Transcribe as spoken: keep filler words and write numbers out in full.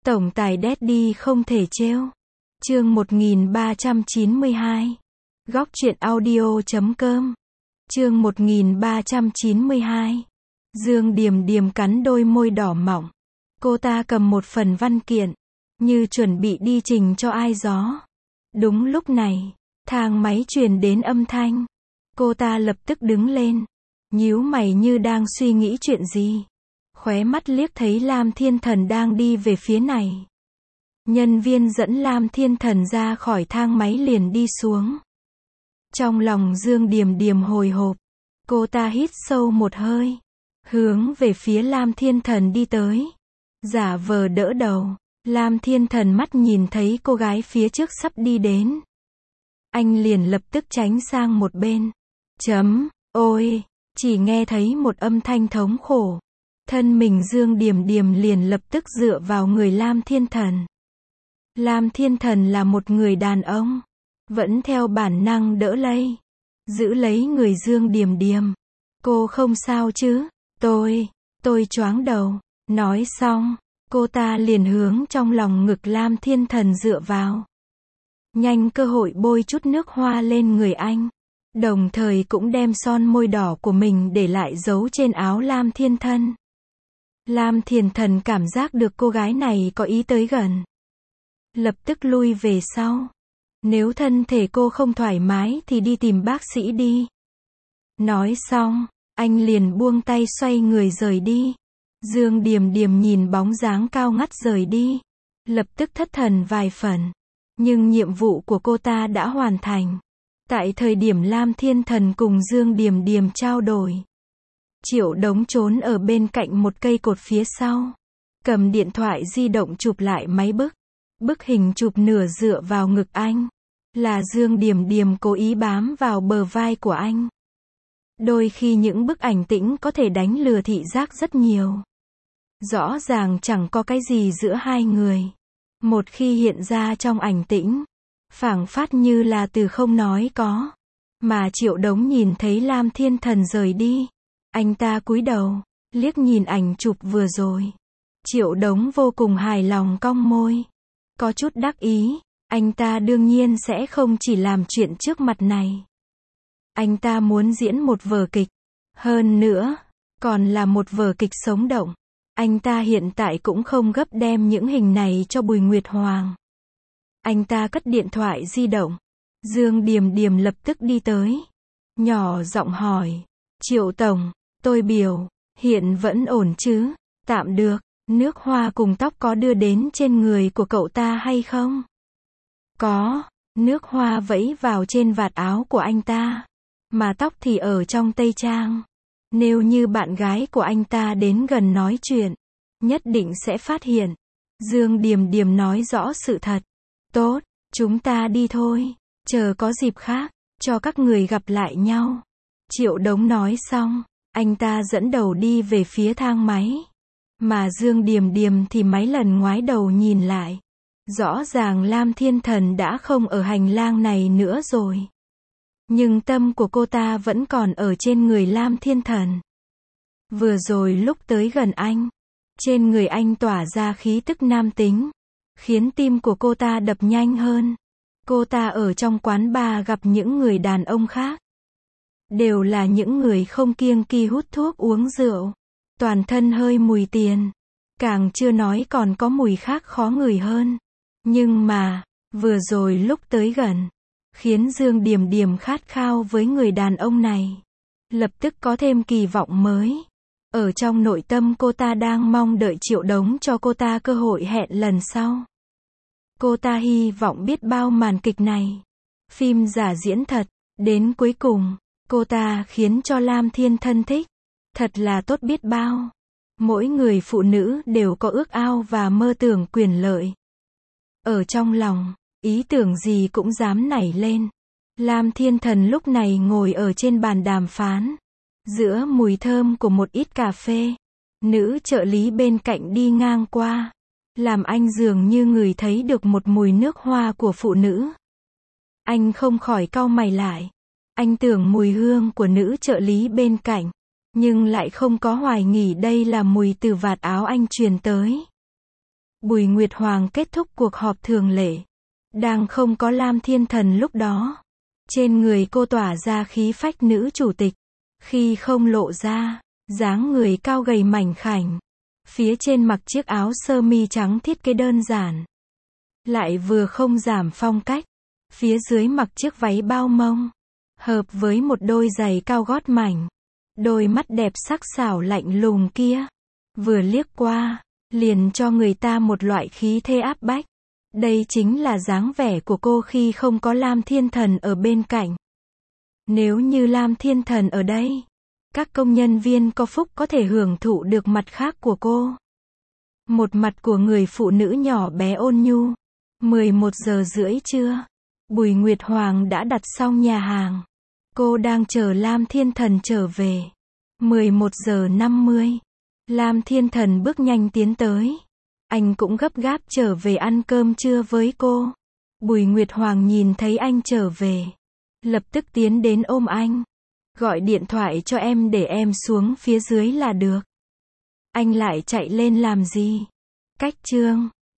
Tổng tài Daddy không thể trêu. Chương một nghìn ba trăm chín mươi hai. Góc truyện audio chấm com. Chương một nghìn ba trăm chín mươi hai. Dương Điềm Điềm cắn đôi môi đỏ mọng. Cô ta cầm một phần văn kiện, như chuẩn bị đi trình cho ai đó. Đúng lúc này, thang máy truyền đến âm thanh. Cô ta lập tức đứng lên, nhíu mày như đang suy nghĩ chuyện gì. Khóe mắt liếc thấy Lam Thiên Thần đang đi về phía này. Nhân viên dẫn Lam Thiên Thần ra khỏi thang máy liền đi xuống. Trong lòng Dương Điềm Điềm hồi hộp, cô ta hít sâu một hơi, hướng về phía Lam Thiên Thần đi tới. Giả vờ đỡ đầu, Lam Thiên Thần mắt nhìn thấy cô gái phía trước sắp đi đến. Anh liền lập tức tránh sang một bên. Chấm, ôi, chỉ nghe thấy một âm thanh thống khổ. Thân mình Dương Điềm Điềm liền lập tức dựa vào người Lam Thiên Thần. Lam Thiên Thần là một người đàn ông, vẫn theo bản năng đỡ lấy, giữ lấy người Dương Điềm Điềm. Cô không sao chứ? Tôi, tôi choáng đầu. Nói xong, cô ta liền hướng trong lòng ngực Lam Thiên Thần dựa vào. Nhanh cơ hội bôi chút nước hoa lên người anh, đồng thời cũng đem son môi đỏ của mình để lại dấu trên áo Lam Thiên Thần. Lam Thiên Thần cảm giác được cô gái này có ý tới gần, lập tức lui về sau. Nếu thân thể cô không thoải mái thì đi tìm bác sĩ đi. Nói xong, anh liền buông tay xoay người rời đi. Dương Điềm Điềm nhìn bóng dáng cao ngất rời đi, lập tức thất thần vài phần. Nhưng nhiệm vụ của cô ta đã hoàn thành. Tại thời điểm Lam Thiên Thần cùng Dương Điềm Điềm trao đổi, Triệu Đống trốn ở bên cạnh một cây cột phía sau, cầm điện thoại di động chụp lại máy bức. Bức hình chụp nửa dựa vào ngực anh, là Dương Điềm Điềm cố ý bám vào bờ vai của anh. Đôi khi những bức ảnh tĩnh có thể đánh lừa thị giác rất nhiều. Rõ ràng chẳng có cái gì giữa hai người. Một khi hiện ra trong ảnh tĩnh, phảng phất như là từ không nói có. Mà Triệu Đống nhìn thấy Lam Thiên Thần rời đi, anh ta cúi đầu, liếc nhìn ảnh chụp vừa rồi. Triệu Đống vô cùng hài lòng cong môi, có chút đắc ý. Anh ta đương nhiên sẽ không chỉ làm chuyện trước mặt này. Anh ta muốn diễn một vở kịch. Hơn nữa, còn là một vở kịch sống động. Anh ta hiện tại cũng không gấp đem những hình này cho Bùi Nguyệt Hoàng. Anh ta cất điện thoại di động. Dương Điềm Điềm lập tức đi tới, nhỏ giọng hỏi. Triệu Tổng, tôi biểu hiện vẫn ổn chứ? Tạm được. Nước hoa cùng tóc có đưa đến trên người của cậu ta hay không? Có. Nước hoa vẫy vào trên vạt áo của anh ta, mà tóc thì ở trong tây trang. Nếu như bạn gái của anh ta đến gần nói chuyện, nhất định sẽ phát hiện. Dương Điềm Điềm nói rõ sự thật. Tốt, chúng ta đi thôi, chờ có dịp khác, cho các người gặp lại nhau. Triệu Đống nói xong, anh ta dẫn đầu đi về phía thang máy. Mà Dương Điềm Điềm thì mấy lần ngoái đầu nhìn lại. Rõ ràng Lam Thiên Thần đã không ở hành lang này nữa rồi. Nhưng tâm của cô ta vẫn còn ở trên người Lam Thiên Thần. Vừa rồi lúc tới gần anh, trên người anh tỏa ra khí tức nam tính, khiến tim của cô ta đập nhanh hơn. Cô ta ở trong quán bar gặp những người đàn ông khác, đều là những người không kiêng kỵ hút thuốc uống rượu, toàn thân hơi mùi tiền, càng chưa nói còn có mùi khác khó ngửi hơn. Nhưng mà, vừa rồi lúc tới gần, khiến Dương Điềm Điềm khát khao với người đàn ông này. Lập tức có thêm kỳ vọng mới. Ở trong nội tâm cô ta đang mong đợi Triệu Đống cho cô ta cơ hội hẹn lần sau. Cô ta hy vọng biết bao màn kịch này, phim giả diễn thật, đến cuối cùng, cô ta khiến cho Lam Thiên Thần thích. Thật là tốt biết bao. Mỗi người phụ nữ đều có ước ao và mơ tưởng quyền lợi. Ở trong lòng, ý tưởng gì cũng dám nảy lên. Lam Thiên Thần lúc này ngồi ở trên bàn đàm phán, giữa mùi thơm của một ít cà phê. Nữ trợ lý bên cạnh đi ngang qua, làm anh dường như ngửi thấy được một mùi nước hoa của phụ nữ. Anh không khỏi cau mày lại. Anh tưởng mùi hương của nữ trợ lý bên cạnh, nhưng lại không có hoài nghi đây là mùi từ vạt áo anh truyền tới. Bùi Nguyệt Hoàng kết thúc cuộc họp thường lệ. Đang không có Lam Thiên Thần lúc đó. Trên người cô tỏa ra khí phách nữ chủ tịch. Khi không lộ ra, dáng người cao gầy mảnh khảnh. Phía trên mặc chiếc áo sơ mi trắng thiết kế đơn giản. Lại vừa không giảm phong cách. Phía dưới mặc chiếc váy bao mông. Hợp với một đôi giày cao gót mảnh. Đôi mắt đẹp sắc sảo lạnh lùng kia. Vừa liếc qua, liền cho người ta một loại khí thế áp bách. Đây chính là dáng vẻ của cô khi không có Lam Thiên Thần ở bên cạnh. Nếu như Lam Thiên Thần ở đây, các công nhân viên có phúc có thể hưởng thụ được mặt khác của cô. Một mặt của người phụ nữ nhỏ bé ôn nhu. mười một giờ rưỡi trưa, Bùi Nguyệt Hoàng đã đặt xong nhà hàng. Cô đang chờ Lam Thiên Thần trở về. mười một giờ năm mươi, Lam Thiên Thần bước nhanh tiến tới. Anh cũng gấp gáp trở về ăn cơm trưa với cô. Bùi Nguyệt Hoàng nhìn thấy anh trở về, lập tức tiến đến ôm anh. Gọi điện thoại cho em để em xuống phía dưới là được. Anh lại chạy lên làm gì? Cách chương